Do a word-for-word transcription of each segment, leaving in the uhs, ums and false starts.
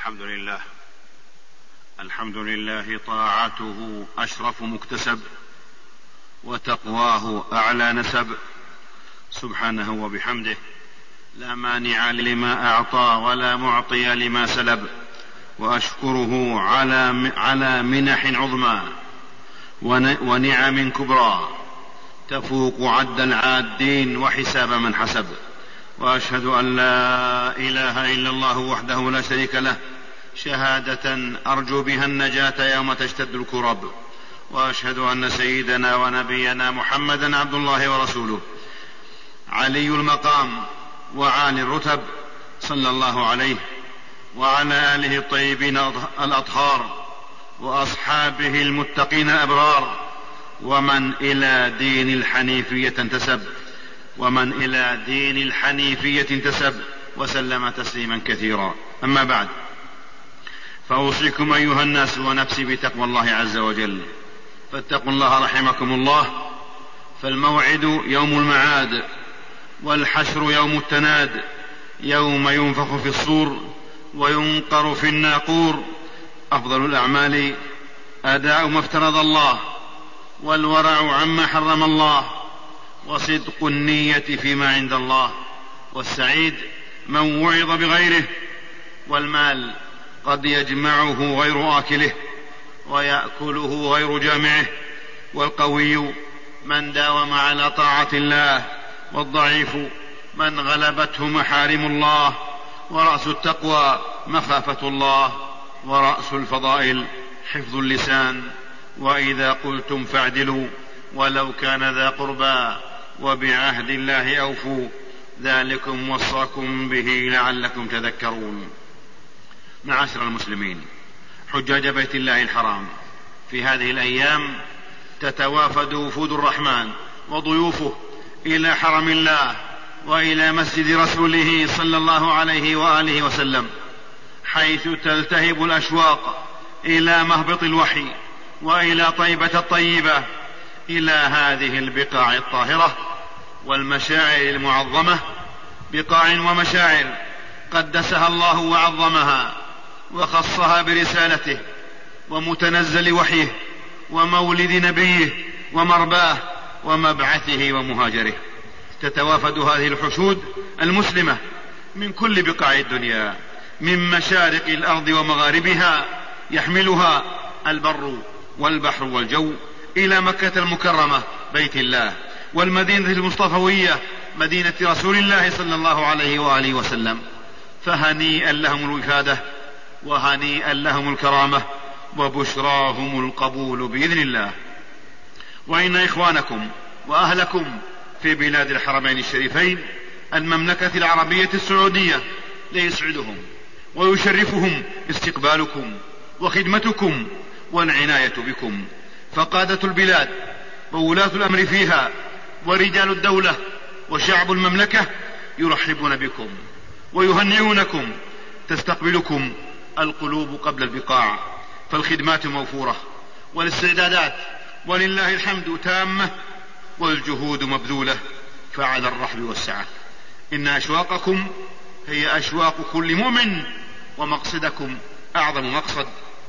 الحمد لله الحمد لله طاعته أشرف مكتسب، وتقواه أعلى نسب، سبحانه وبحمده، لا مانع لما أعطى ولا معطي لما سلب، وأشكره على على منح عظمى ونعم كبرى تفوق عد العادين وحساب من حسب. وأشهد أن لا إله إلا الله وحده لا شريك له، شهادة أرجو بها النجاة يوم تشتد الكرب. وأشهد أن سيدنا ونبينا محمدا عبد الله ورسوله، علي المقام وعالي الرتب، صلى الله عليه وعلى آله الطيبين الأطهار وأصحابه المتقين الأبرار، ومن إلى دين الحنيفية انتسب ومن إلى دين الحنيفية انتسب وسلم تسليما كثيرا. أما بعد، فأوصيكم أيها الناس ونفسي بتقوى الله عز وجل، فاتقوا الله رحمكم الله، فالموعد يوم المعاد، والحشر يوم التناد، يوم ينفخ في الصور وينقر في الناقور. أفضل الأعمال أداء ما افترض الله، والورع عما حرم الله، وصدق النية فيما عند الله. والسعيد من وعظ بغيره، والمال قد يجمعه غير آكله ويأكله غير جامعه. والقوي من داوم على طاعة الله، والضعيف من غلبته محارم الله. ورأس التقوى مخافة الله، ورأس الفضائل حفظ اللسان. وإذا قلتم فاعدلوا ولو كان ذا قربى، وبعهد الله أوفوا، ذلكم وصاكم به لعلكم تذكرون. معاشر المسلمين، حجاج بيت الله الحرام، في هذه الأيام تتوافد وفود الرحمن وضيوفه إلى حرم الله وإلى مسجد رسوله صلى الله عليه وآله وسلم، حيث تلتهب الأشواق إلى مهبط الوحي وإلى طيبة الطيبة، إلى هذه البقاع الطاهرة والمشاعر المعظمة، بقاع ومشاعر قدسها الله وعظمها وخصها برسالته ومتنزل وحيه ومولد نبيه ومرباه ومبعثه ومهاجره. تتوافد هذه الحشود المسلمة من كل بقاع الدنيا، من مشارق الأرض ومغاربها، يحملها البر والبحر والجو إلى مكة المكرمة بيت الله، والمدينة المصطفوية مدينة رسول الله صلى الله عليه وآله وسلم. فهنيئا لهم الوفادة، وهنيئا لهم الكرامة، وبشراهم القبول بإذن الله. وإن إخوانكم وأهلكم في بلاد الحرمين الشريفين المملكة العربية السعودية ليسعدهم ويشرفهم استقبالكم وخدمتكم والعناية بكم. فقادة البلاد وولاة الأمر فيها ورجال الدولة وشعب المملكة يرحبون بكم ويهنئونكم، تستقبلكم القلوب قبل البقاع، فالخدمات موفورة والاستعدادات ولله الحمد تامة، والجهود مبذولة، فعلى الرحب والسعة. إن أشواقكم هي أشواق كل مؤمن، ومقصدكم أعظم مقصد،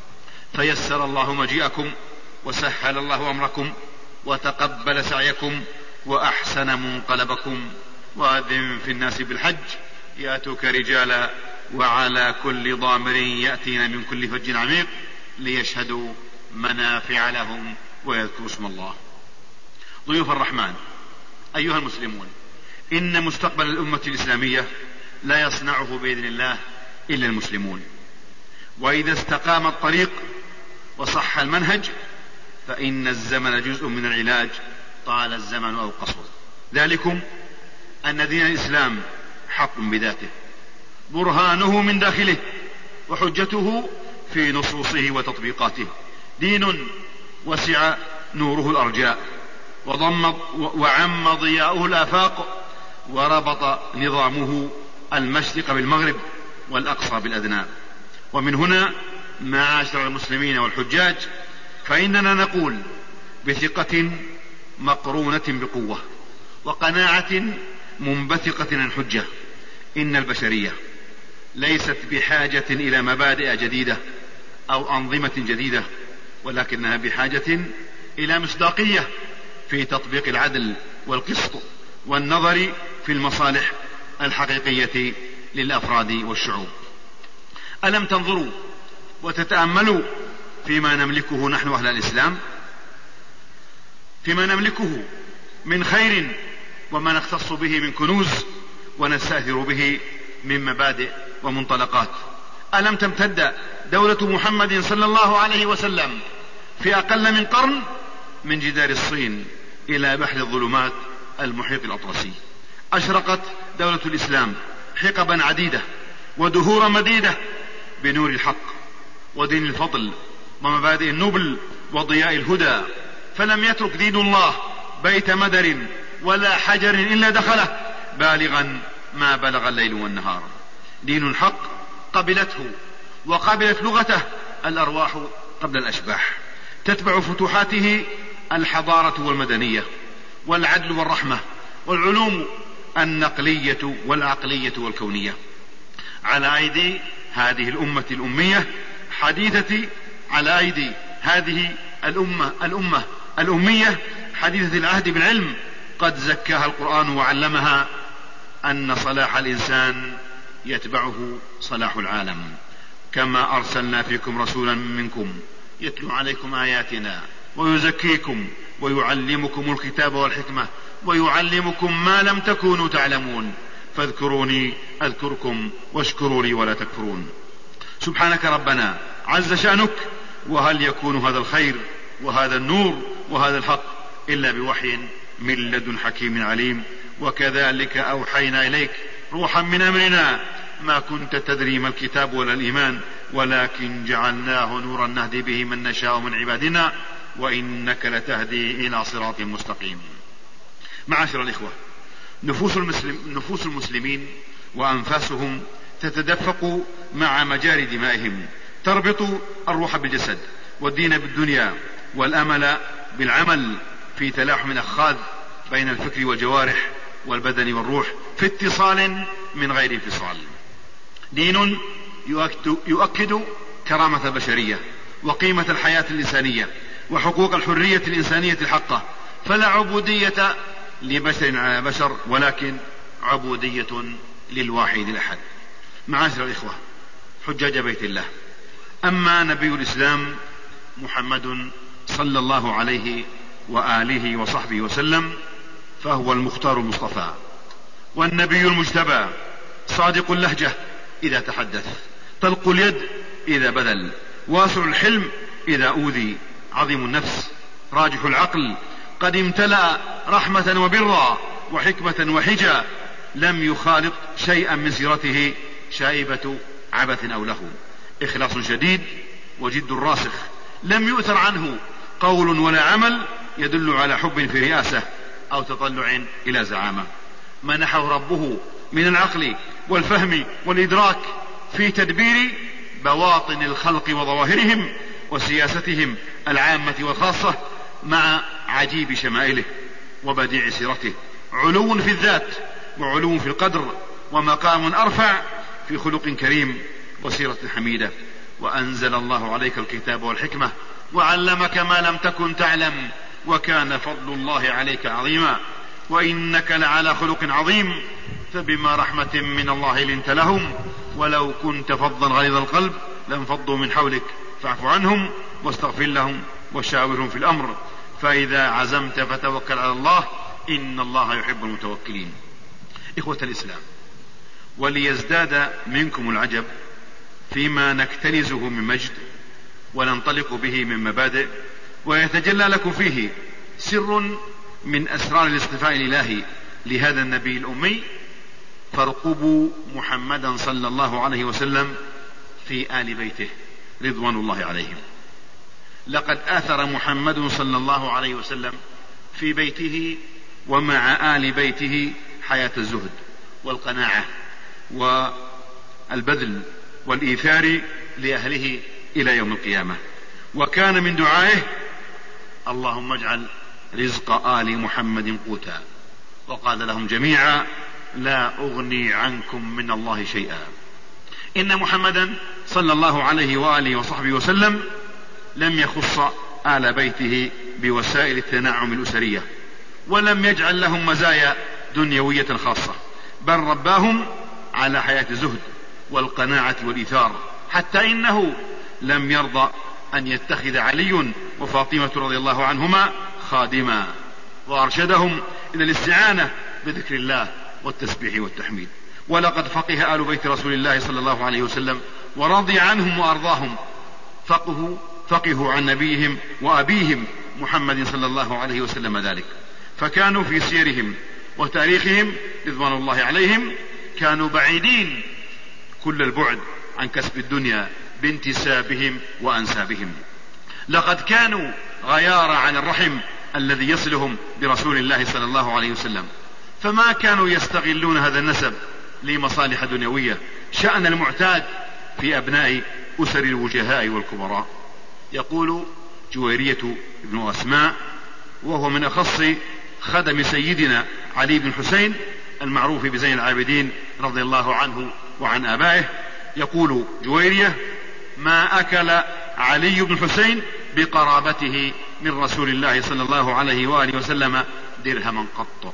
فيسر الله مجيئكم وسهل الله أمركم وتقبل سعيكم وأحسن منقلبكم. وأذن في الناس بالحج يأتوك رجالا، وعلى كل ضامر يأتين من كل فج عميق، ليشهدوا منافع لهم ويذكروا اسم الله. ضيوف الرحمن أيها المسلمون، إن مستقبل الأمة الإسلامية لا يصنعه بإذن الله إلا المسلمون، وإذا استقام الطريق وصح المنهج فإن الزمن جزء من العلاج، طال الزمن أو قصر. ذلكم أن دين الإسلام حق بذاته، برهانه من داخله، وحجته في نصوصه وتطبيقاته. دين وسع نوره الأرجاء، وضم وعم ضياؤه الآفاق، وربط نظامه المشرق بالمغرب والأقصى بالأدنى. ومن هنا معاشر المسلمين والحجاج، فإننا نقول بثقة مقرونة بقوة وقناعة منبثقة عن حجة، إن البشرية ليست بحاجة إلى مبادئ جديدة أو أنظمة جديدة، ولكنها بحاجة إلى مصداقية في تطبيق العدل والقسط والنظر في المصالح الحقيقية للأفراد والشعوب. ألم تنظروا وتتأملوا فيما نملكه نحن أهل الإسلام، فيما نملكه من خير وما نختص به من كنوز ونستأثر به من مبادئ ومنطلقات. ألم تمتد دولة محمد صلى الله عليه وسلم في أقل من قرن من جدار الصين إلى بحر الظلمات المحيط الأطلسي. أشرقت دولة الإسلام حقبا عديدة ودهورا مديدة بنور الحق ودين الفضل ومبادئ النبل وضياء الهدى، فلم يترك دين الله بيت مدر ولا حجر إلا دخله بالغا ما بلغ الليل والنهار. دين الحق قبلته وقبلت لغته الأرواح قبل الأشباح، تتبع فتوحاته الحضارة والمدنية والعدل والرحمة والعلوم النقلية والعقلية والكونية على أيدي هذه الأمة الأمية حديثة على أيدي هذه الأمة الأمة الأمية حديثة العهد بالعلم. قد زكاها القرآن وعلمها أن صلاح الإنسان يتبعه صلاح العالم. كما أرسلنا فيكم رسولا منكم يتلو عليكم آياتنا ويزكيكم ويعلمكم الكتاب والحكمة ويعلمكم ما لم تكونوا تعلمون فاذكروني أذكركم واشكروا لي ولا تكفرون. سبحانك ربنا عز شأنك، وهل يكون هذا الخير وهذا النور وهذا الحق إلا بوحي من لدن حكيم عليم. وكذلك أوحينا إليك روحا من أمرنا ما كنت تدري ما الكتاب ولا الإيمان ولكن جعلناه نورا نهدي به من نشاء من عبادنا وإنك لتهدي إلى صراط مستقيم. معاشر الإخوة، نفوس, المسلم نفوس المسلمين وأنفاسهم تتدفق مع مجاري دمائهم، تربط الروح بالجسد والدين بالدنيا والأمل بالعمل في تلاحم أخاذ بين الفكر والجوارح والبدن والروح في اتصال من غير انفصال. دين يؤكد كرامة البشرية وقيمة الحياة الإنسانية وحقوق الحرية الإنسانية الحقة، فلا عبودية لبشر على بشر ولكن عبودية للواحد الأحد. معاشر الإخوة حجاج بيت الله، أما نبي الإسلام محمد صلى الله عليه وآله وصحبه وسلم فهو المختار المصطفى والنبي المجتبى، صادق اللهجة إذا تحدث، طلق اليد إذا بذل، واسع الحلم إذا أوذي، عظيم النفس، راجح العقل، قد امتلأ رحمة وبرا وحكمة وحجا، لم يخالط شيئا من سيرته شائبة عبث أو له، إخلاص شديد وجد راسخ، لم يؤثر عنه قول ولا عمل يدل على حب في رئاسة أو تطلع إلى زعامة. منحه ربه من العقل والفهم والإدراك في تدبير بواطن الخلق وظواهرهم وسياستهم العامة والخاصة، مع عجيب شمائله وبديع سيرته، علو في الذات وعلو في القدر ومقام أرفع في خلق كريم وسيرة حميدة. وأنزل الله عليك الكتاب والحكمة وعلمك ما لم تكن تعلم وكان فضل الله عليك عظيما وإنك لعلى خلق عظيم. فبما رحمة من الله لنت لهم ولو كنت فظا غليظ القلب لانفضوا من حولك فاعف عنهم واستغفر لهم وشاورهم في الأمر فإذا عزمت فتوكل على الله إن الله يحب المتوكلين. إخوة الإسلام، وليزداد منكم العجب فيما نكتنزه من مجد وننطلق به من مبادئ، ويتجلى لكم فيه سر من أسرار الاصطفاء الإلهي لهذا النبي الأمي، فارقبوا محمدا صلى الله عليه وسلم في آل بيته رضوان الله عليهم. لقد آثر محمد صلى الله عليه وسلم في بيته ومع آل بيته حياة الزهد والقناعة والبذل والإيثار لأهله إلى يوم القيامة. وكان من دعائه اللهم اجعل رزق آل محمد قوتا، وقال لهم جميعا لا أغني عنكم من الله شيئا. إن محمدا صلى الله عليه وآله وصحبه وسلم لم يخص آل بيته بوسائل التنعم الأسرية، ولم يجعل لهم مزايا دنيوية خاصة، بل رباهم على حياة الزهد والقناعة والإيثار، حتى إنه لم يرضى أن يتخذ علي وفاطمة رضي الله عنهما خادما، وأرشدهم إلى الاستعانة بذكر الله والتسبيح والتحميد. ولقد فقه آل بيت رسول الله صلى الله عليه وسلم ورضي عنهم وأرضاهم، فقهوا فقهوا عن نبيهم وأبيهم محمد صلى الله عليه وسلم ذلك، فكانوا في سيرهم وتاريخهم رضوان الله عليهم كانوا بعيدين كل البعد عن كسب الدنيا بانتسابهم وأنسابهم. لقد كانوا غيار عن الرحم الذي يصلهم برسول الله صلى الله عليه وسلم، فما كانوا يستغلون هذا النسب لمصالح دنيوية شأن المعتاد في أبناء أسر الوجهاء والكبراء. يقول جويرية بن أسماء، وهو من أخص خدم سيدنا علي بن حسين المعروف بزين العابدين رضي الله عنه وعن آبائه، يقول جويرية: ما أكل علي بن حسين بقرابته من رسول الله صلى الله عليه وآله وسلم درهما قط.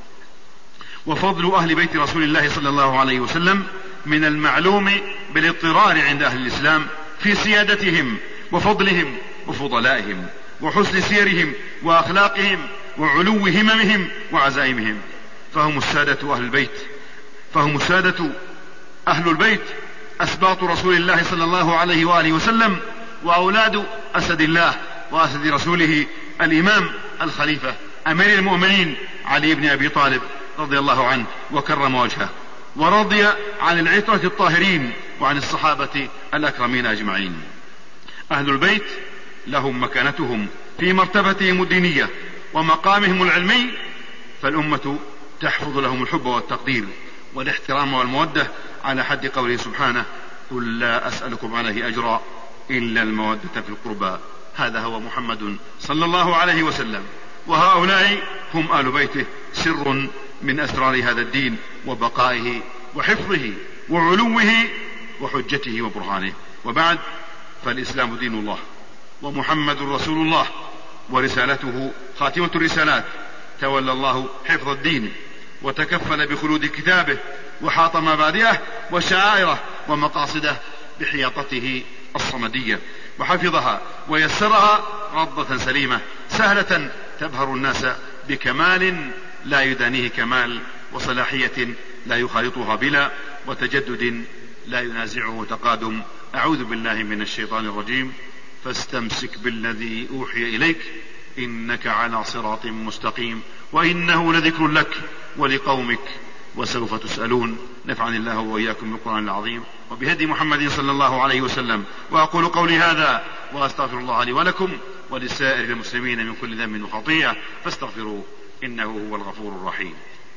وفضل أهل بيت رسول الله صلى الله عليه وسلم من المعلوم بالاضطرار عند أهل الإسلام في سيادتهم وفضلهم وفضلائهم وحسن سيرهم وأخلاقهم وعلو هممهم وعزائمهم، فهم السادة أهل البيت فهم السادة أهل البيت أسباط رسول الله صلى الله عليه وآله وسلم، وأولاد أسد الله وأسد رسوله الإمام الخليفة أمير المؤمنين علي بن أبي طالب رضي الله عنه وكرم وجهه، ورضي عن العترة الطاهرين وعن الصحابة الأكرمين أجمعين. أهل البيت لهم مكانتهم في مرتبتهم الدينية ومقامهم العلمي، فالأمة تحفظ لهم الحب والتقدير والاحترام والمودة على حد قوله سبحانه: قل لا أسألكم عليه أجرا إلا المودة في القربى. هذا هو محمد صلى الله عليه وسلم، وهؤلاء هم آل بيته، سر من أسرار هذا الدين وبقائه وحفظه وعلوه وحجته وبرهانه. وبعد، فالإسلام دين الله، ومحمد رسول الله، ورسالته خاتمة الرسالات. تولى الله حفظ الدين وتكفل بخلود كتابه، وحاط مبادئه وشعائره ومقاصده بحياطته الصمدية، وحفظها ويسرها رضة سليمة سهلة تبهر الناس بكمال لا يدانيه كمال، وصلاحية لا يخالطها بلا، وتجدد لا ينازعه تقادم. أعوذ بالله من الشيطان الرجيم. فاستمسك بالذي أوحي إليك إنك على صراط مستقيم وإنه لذكر لك ولقومك وسوف تسألون. نفعني الله وإياكم بالقرآن العظيم وبهدي محمد صلى الله عليه وسلم. وأقول قولي هذا وأستغفر الله لي ولكم ولسائر المسلمين من كل ذنب وخطيئة فاستغفروه إنه هو الغفور الرحيم.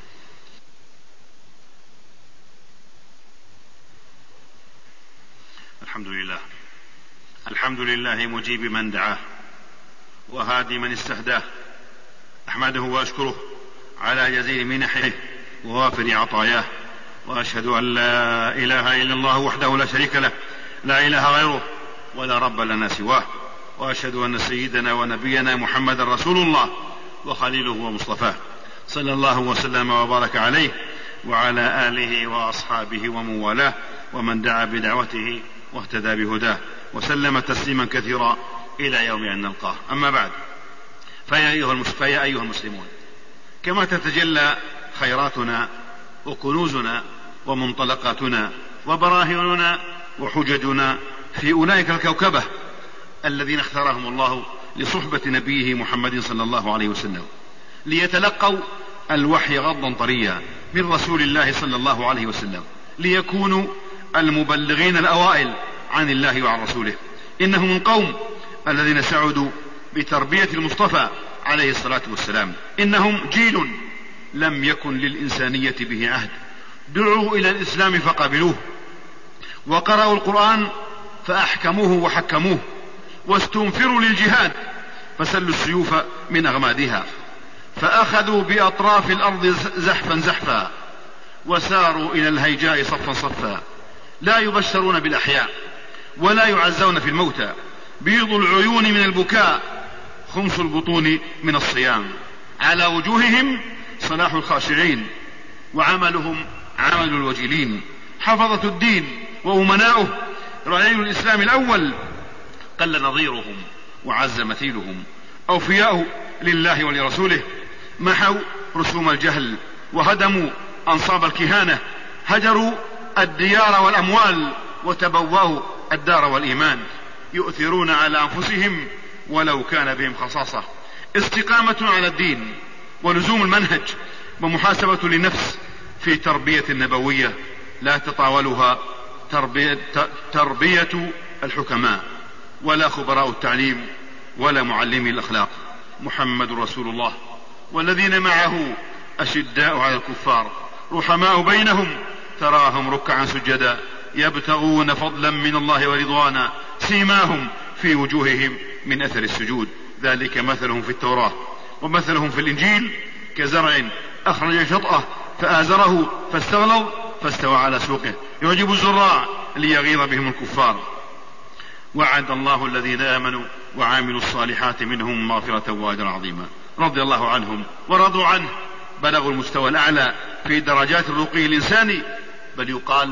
الحمد لله الحمد لله مجيب من دعاه وهادي من استهداه، أحمده وأشكره على جزيل منحه ووافر عطاياه، وأشهد أن لا إله إلا الله وحده لا شريك له، لا إله غيره ولا رب لنا سواه، وأشهد أن سيدنا ونبينا محمد رسول الله وخليله ومصطفاه، صلى الله وسلم وبارك عليه وعلى آله وأصحابه ومن والاه ومن دعا بدعوته واهتدى بهداه وسلم تسليما كثيرا إلى يوم أن نلقاه. أما بعد، فيا أيها المسلمون، كما تتجلى خيراتنا وكنوزنا ومنطلقاتنا وبراهيننا وحججنا في أولئك الكوكبة الذين اختارهم الله لصحبة نبيه محمد صلى الله عليه وسلم ليتلقوا الوحي غضا طريا من رسول الله صلى الله عليه وسلم، ليكونوا المبلغين الأوائل عن الله وعن رسوله. إنهم القوم الذين سعدوا بتربية المصطفى عليه الصلاة والسلام. إنهم جيل لم يكن للإنسانية به عهد، دعوا إلى الإسلام فقبلوه، وقرأوا القرآن فأحكموه وحكموه، واستنفروا للجهاد فسلوا السيوف من أغمادها، فأخذوا بأطراف الأرض زحفا زحفا، وساروا إلى الهيجاء صفا صفا، لا يبشرون بالأحياء ولا يعزون في الموتى، بيض العيون من البكاء، خمس البطون من الصيام، على وجوههم صلاح الخاشعين، وعملهم عمل الوجلين، حفظة الدين وأمناؤه، رعي الإسلام الأول قل نظيرهم وعز مثيلهم، أوفياء لله ولرسوله، محوا رسوم الجهل وهدموا أنصاب الكهانة، هجروا الديار والأموال وتبوأوا الدار والإيمان، يؤثرون على أنفسهم ولو كان بهم خصاصة، استقامة على الدين ولزوم المنهج، ومحاسبة للنفس في تربية النبوية لا تطاولها تربية, تربية الحكماء ولا خبراء التعليم ولا معلمي الأخلاق. محمد رسول الله والذين معه أشداء على الكفار رحماء بينهم، تراهم ركعا سجدا يبتغون فضلا من الله ورضوانا، سيماهم في وجوههم من أثر السجود، ذلك مثلهم في التوراة ومثلهم في الإنجيل كزرع أخرج شطأه فآزره فاستغلظ فاستوى على سوقه يعجب الزراع ليغيظ بهم الكفار. وعد الله الذين آمنوا وعاملوا الصالحات منهم مغفرة وأجرا عظيما، رضي الله عنهم ورضوا عنه، بلغوا المستوى الأعلى في درجات الرقي الإنساني، بل يقال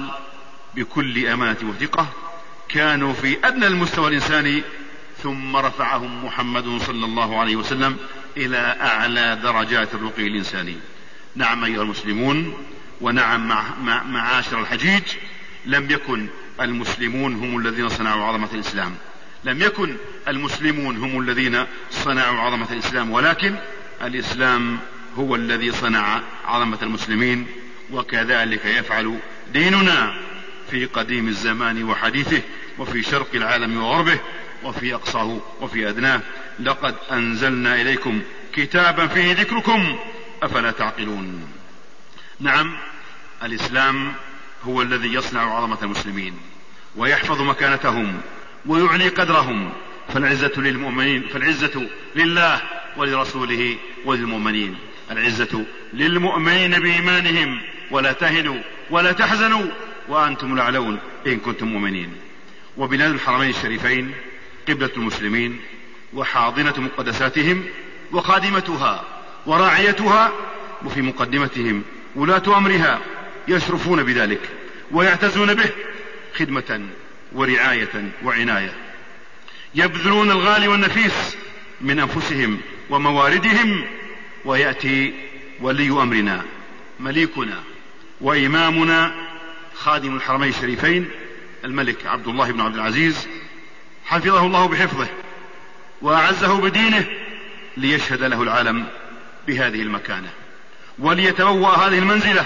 بكل أمانة وثقة كانوا في أدنى المستوى الإنساني، ثم رفعهم محمد صلى الله عليه وسلم إلى أعلى درجات الرقي الإنساني. نعم أيها المسلمون، ونعم مع مع معاشر الحجيج، لم يكن المسلمون هم الذين صنعوا عظمة الإسلام، لم يكن المسلمون هم الذين صنعوا عظمة الإسلام، ولكن الإسلام هو الذي صنع عظمة المسلمين، وكذلك يفعل ديننا في قديم الزمان وحديثه، وفي شرق العالم وغربه، وفي أقصاه وفي أدناه. لقد أنزلنا إليكم كتابا فيه ذكركم أفلا تعقلون. نعم، الإسلام هو الذي يصنع عظمة المسلمين ويحفظ مكانتهم ويعلي قدرهم، فالعزة للمؤمنين، فالعزة لله ولرسوله وللمؤمنين، العزة للمؤمنين بإيمانهم، ولا تهنوا ولا تحزنوا وأنتم الأعلون إن كنتم مؤمنين. وبلاد الحرمين الشريفين قبلة المسلمين وحاضنة مقدساتهم وخادمتها وراعيتها، وفي مقدمتهم ولاة أمرها يشرفون بذلك ويعتزون به خدمة ورعاية وعناية، يبذلون الغالي والنفيس من أنفسهم ومواردهم. ويأتي ولي أمرنا مليكنا وإمامنا خادم الحرمين الشريفين الملك عبد الله بن عبد العزيز، حفظه الله بحفظه وأعزه بدينه، ليشهد له العالم بهذه المكانة، وليتبوأ هذه المنزلة،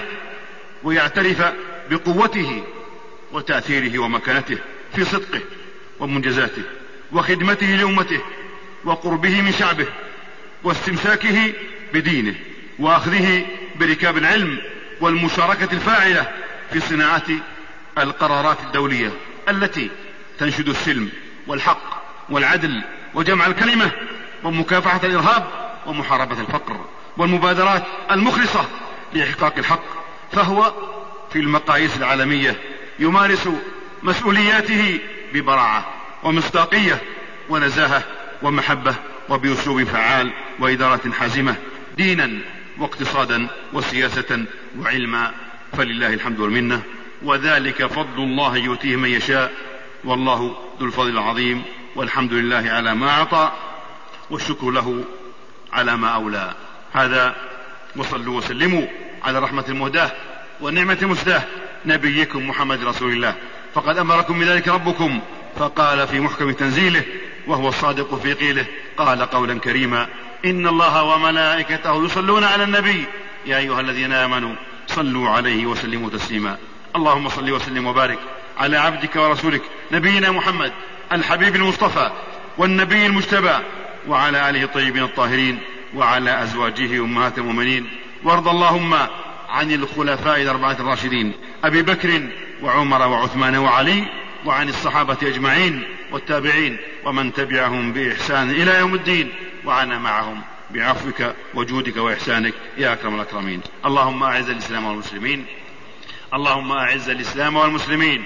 ويعترف بقوته وتأثيره ومكانته في صدقه ومنجزاته وخدمته لأمته وقربه من شعبه واستمساكه بدينه وأخذه بركاب العلم والمشاركة الفاعلة في صناعة القرارات الدولية التي تنشد السلم والحق والعدل وجمع الكلمة ومكافحة الإرهاب ومحاربة الفقر والمبادرات المخلصة لإحقاق الحق. فهو في المقاييس العالمية يمارس مسؤولياته ببراعة ومصداقية ونزاهة ومحبة وبأسلوب فعال وإدارة حازمة، دينا واقتصادا وسياسة وعلما، فلله الحمد والمنة، وذلك فضل الله يؤتيه من يشاء، والله ذو الفضل العظيم، والحمد لله على ما أعطى والشكر له على ما أولى. هذا، وصلوا وسلموا على رحمة المهداة والنعمة المسداة نبيكم محمد رسول الله، فقد أمركم بذلك ربكم فقال في محكم تنزيله وهو الصادق في قيله، قال قولا كريما: إن الله وملائكته يصلون على النبي يا أيها الذين آمنوا صلوا عليه وسلموا تسليما. اللهم صل وسلم وبارك على عبدك ورسولك نبينا محمد الحبيب المصطفى والنبي المجتبى، وعلى آله الطيبين الطاهرين، وعلى أزواجه أمهات المؤمنين. وارض اللهم عن الخلفاء الأربعة الراشدين أبي بكر وعمر وعثمان وعلي، وعن الصحابة أجمعين والتابعين ومن تبعهم بإحسان إلى يوم الدين، وعنا معهم بعفوك وجودك وإحسانك يا أكرم الأكرمين. اللهم أعز الإسلام والمسلمين، اللهم أعز الإسلام والمسلمين،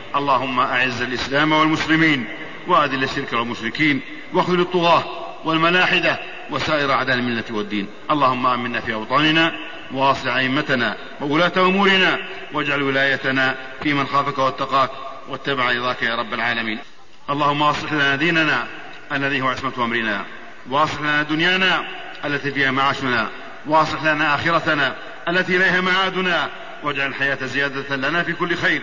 اللهم أعز الإسلام والمسلمين وأذل الشرك والمشركين واخذل الطغاة والملاحدة وسائر أعداء الملة والدين. اللهم آمنا في أوطاننا وأصلح أئمتنا وولاة أمورنا واجعل ولايتنا في من خافك واتقاك واتبع رضاك يا رب العالمين. اللهم أصلح لنا ديننا الذي هو عصمة أمرنا، وأصلح لنا دنيانا التي فيها معاشنا، وأصلح لنا آخرتنا التي إليها معادنا، واجعل الحياة زيادة لنا في كل خير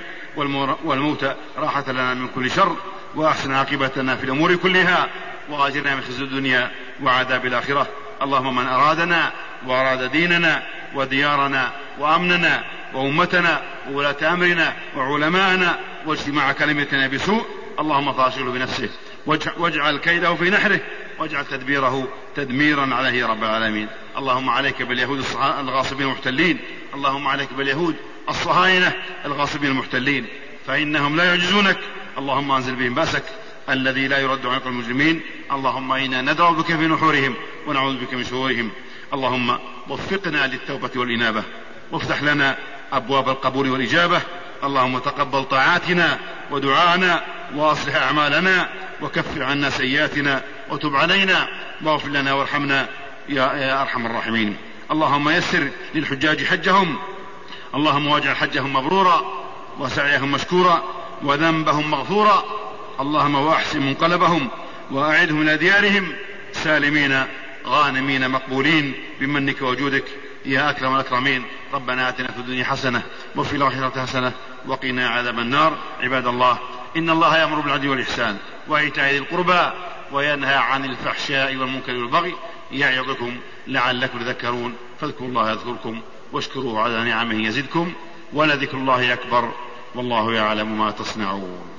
والموت راحة لنا من كل شر، وأحسن عاقبتنا في الأمور كلها، وآجرنا من خزي الدنيا وعذاب الآخرة. اللهم من أرادنا وأراد ديننا وديارنا وأمننا وأمتنا وولاة أمرنا وعلماءنا واجتماع كلمتنا بسوء، اللهم فاشغله بنفسه واجعل كيده في نحره واجعل تدبيره تدميرا عليه يا رب العالمين. اللهم عليك باليهود الغاصبين المحتلين، اللهم عليك باليهود الصهاينة الغاصبين المحتلين، فإنهم لا يعجزونك. اللهم أنزل بهم بأسك الذي لا يرد عن المجرمين. اللهم إنا ندعو بك في نحورهم ونعوذ بك من شرورهم. اللهم وفقنا للتوبة والإنابة، وافتح لنا أبواب القبول والإجابة. اللهم تقبل طاعاتنا ودعاءنا وأصلح أعمالنا وكفر عنا سيئاتنا وتب علينا واغفر لنا وارحمنا يا أرحم الراحمين. اللهم يسر للحجاج حجهم، اللهم واجعل حجهم مبرورا وسعيهم مشكورا وذنبهم مغفورا. اللهم واحسن منقلبهم وأعدهم إلى ديارهم سالمين غانمين مقبولين بمنك وجودك يا أكرم الأكرمين. ربنا آتنا في الدنيا حسنة وفي الآخرة حسنة وقنا عذاب النار. عباد الله، إن الله يأمر بالعدل والإحسان وإيتاء ذي القربى وينهى عن الفحشاء والمنكر والبغي يعظكم لعلكم تذكرون. فاذكروا الله يذكركم واشكروه على نعمه يزدكم ولذكر الله أكبر والله يعلم ما تصنعون.